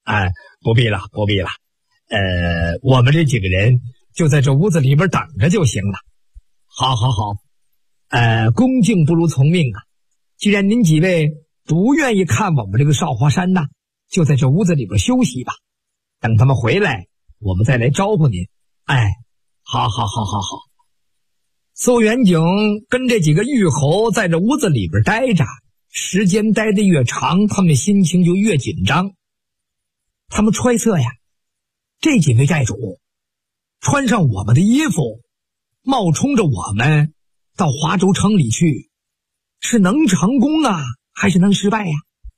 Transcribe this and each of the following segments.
不必了。我们这几个人就在这屋子里边等着就行了。好。恭敬不如从命啊！既然您几位不愿意看我们这个少华山呢，就在这屋子里边休息吧。等他们回来，我们再来招呼您。好。苏元景跟这几个玉侯在这屋子里边待着，时间待得越长，他们心情就越紧张。他们揣测呀，这几位寨主穿上我们的衣服，冒充着我们到华州城里去，是能成功啊，还是能失败呀？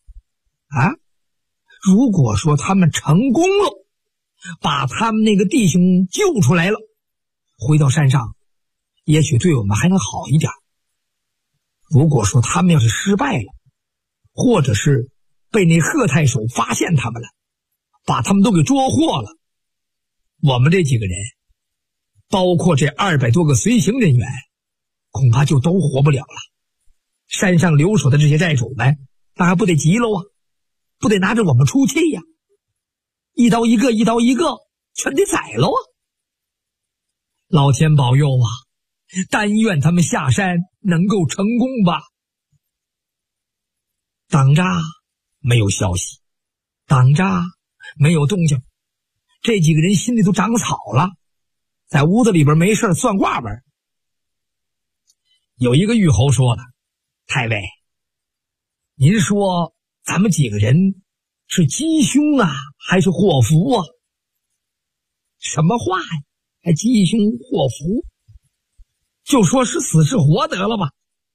如果说他们成功了，把他们那个弟兄救出来了，回到山上，也许对我们还能好一点。如果说他们要是失败了，或者是被那贺太守发现他们了，把他们都给捉获了，我们这几个人，包括这200多个随行人员，恐怕就都活不了了。山上留守的这些寨主们，那还不得急了啊，不得拿着我们出气呀，一刀一个全得宰了啊！老天保佑啊，但愿他们下山能够成功吧。等着没有消息，等着没有动静，这几个人心里都长草了，在屋子里边没事算卦玩。有一个玉侯说了，太尉，您说咱们几个人是吉凶啊，还是祸福啊？什么话呀？还吉凶祸福？就说是死是活得了吧。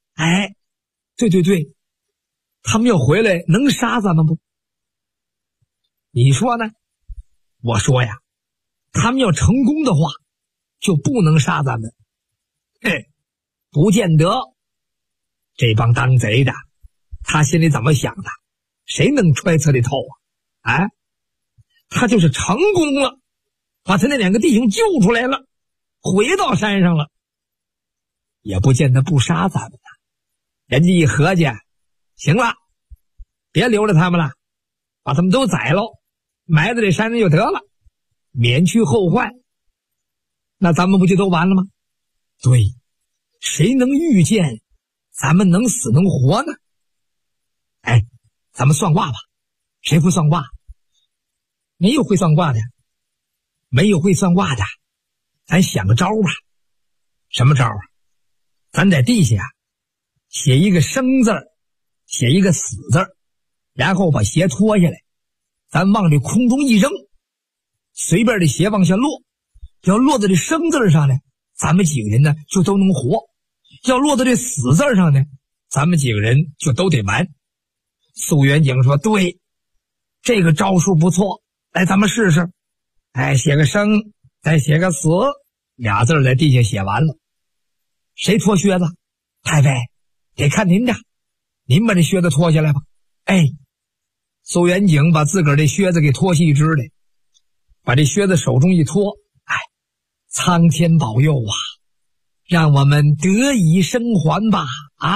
对，他们要回来能杀咱们不？你说呢？我说呀，他们要成功的话，就不能杀咱们。不见得。这帮当贼的，他心里怎么想的，谁能揣测得透啊？他就是成功了，把他那2个弟兄救出来了，回到山上了，也不见得不杀咱们呢。人家一合计，行了，别留着他们了，把他们都宰了，埋在这山上就得了，免去后患。那咱们不就都完了吗？对，谁能预见咱们能死能活呢？咱们算卦吧。谁会算卦？没有会算卦的。没有会算卦的，咱想个招吧。什么招啊？咱在地下写一个生字，写一个死字，然后把鞋脱下来，咱往这空中一扔，随便这鞋往下落，要落在这生字上呢，咱们几个人呢就都能活；要落在这死字上呢，咱们几个人就都得完。苏元景说，对，这个招数不错，来咱们试试。写个生，再写个死，2字在地下写完了。谁脱靴子？太尉，得看您的，您把这靴子脱下来吧。苏元景把自个儿这靴子给脱下一只来，把这靴子手中一脱，苍天保佑啊，让我们得以生还吧！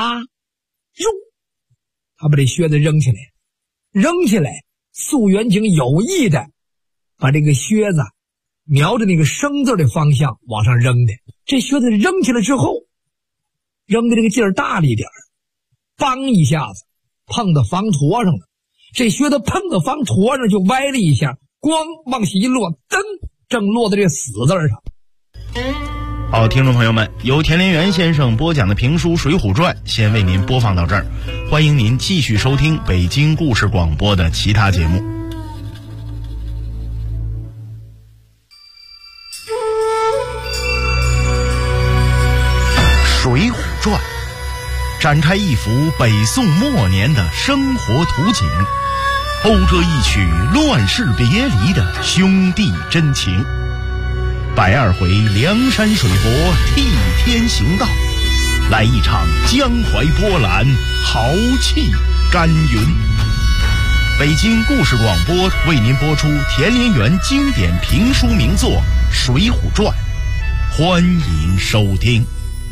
他把这靴子扔起来，苏元景有意的把这个靴子瞄着那个生字的方向往上扔的。这靴子扔起来之后，扔的这个劲儿大了一点，梆一下子碰到房坨上了，这靴子碰到房坨上就歪了一下，咣往下一落，噔，正落在这死字上。 好，听众朋友们，由田连元先生播讲的评书《水浒传》先为您播放到这儿，欢迎您继续收听北京故事广播的其他节目。《水浒传》展开一幅北宋末年的生活图景，勾勒一曲乱世别离的兄弟真情。102回梁山水泊替天行道，来一场江淮波澜，豪气干云。北京故事广播为您播出田连元经典评书名作《水浒传》，欢迎收听。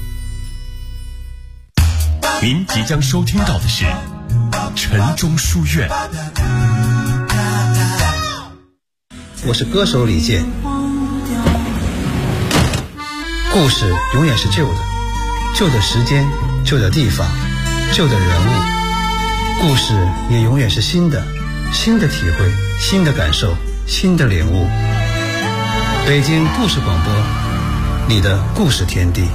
您即将收听到的是城中书院。 我是歌手李健。故事永远是旧的，旧的时间，旧的地方，旧的人物。故事也永远是新的，新的体会，新的感受，新的领悟。北京故事广播，你的故事天地。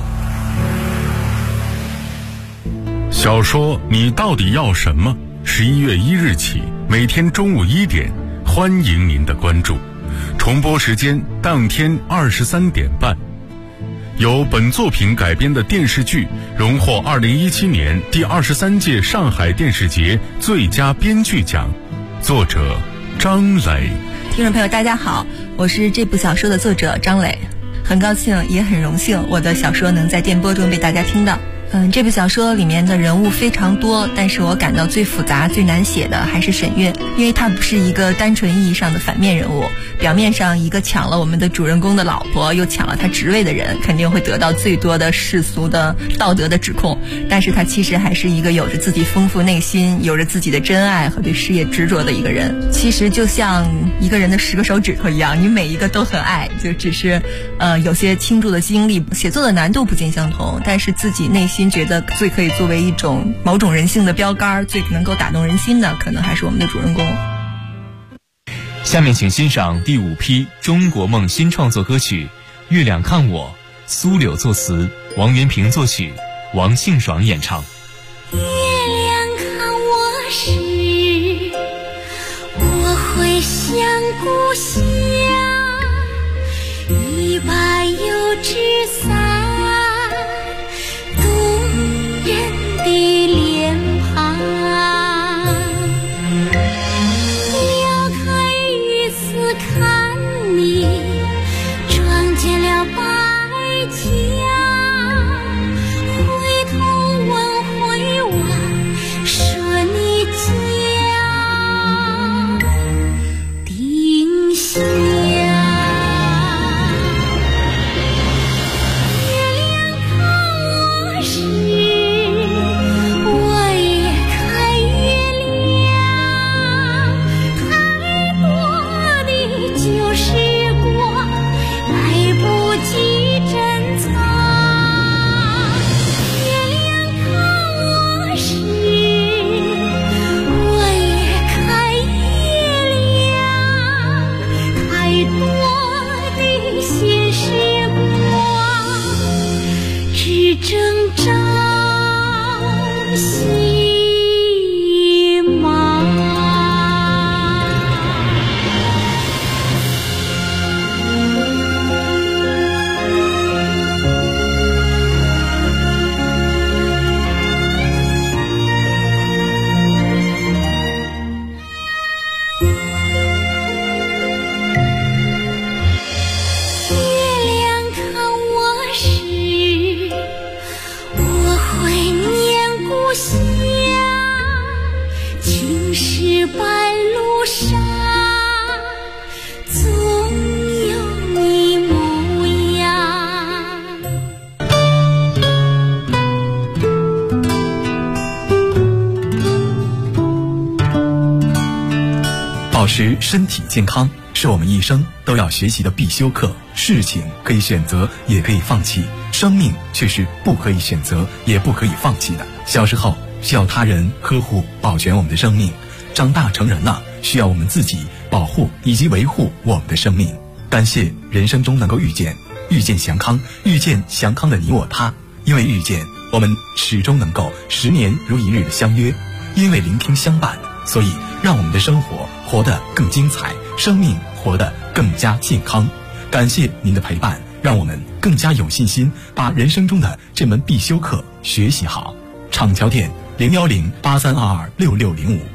小说你到底要什么？11月1日起，每天中午1点，欢迎您的关注。重播时间当天23点半。由本作品改编的电视剧荣获2017年第23届上海电视节最佳编剧奖，作者张磊。 听众朋友大家好，我是这部小说的作者张磊，很高兴也很荣幸我的小说能在电波中被大家听到。这部小说里面的人物非常多，但是我感到最复杂最难写的还是沈月，因为她不是一个单纯意义上的反面人物，表面上一个抢了我们的主人公的老婆又抢了他职位的人，肯定会得到最多的世俗的道德的指控，但是他其实还是一个有着自己丰富内心，有着自己的真爱和对事业执着的一个人。其实就像一个人的10个手指头一样，你每一个都很爱，就只是有些倾注的精力，写作的难度不尽相同，但是自己内心觉得最可以作为一种某种人性的标杆，最能够打动人心的，可能还是我们的主人公。 下面请欣赏第5批中国梦新创作歌曲《月亮看我》，苏柳作词，王元平作曲，王庆爽演唱。 月亮看我时，我会想故乡，一把油纸伞， 保持身体健康是我们一生都要学习的必修课。事情可以选择，也可以放弃，生命却是不可以选择，也不可以放弃的。小时候需要他人呵护保全我们的生命，长大成人了，需要我们自己保护以及维护我们的生命。感谢人生中能够遇见祥康，遇见祥康的你我他。因为遇见，我们始终能够10年如一日的相约；因为聆听相伴，所以让我们的生活活得更精彩，生命活得更加健康。感谢您的陪伴，让我们更加有信心把人生中的这门必修课学习好。厂桥店01083226605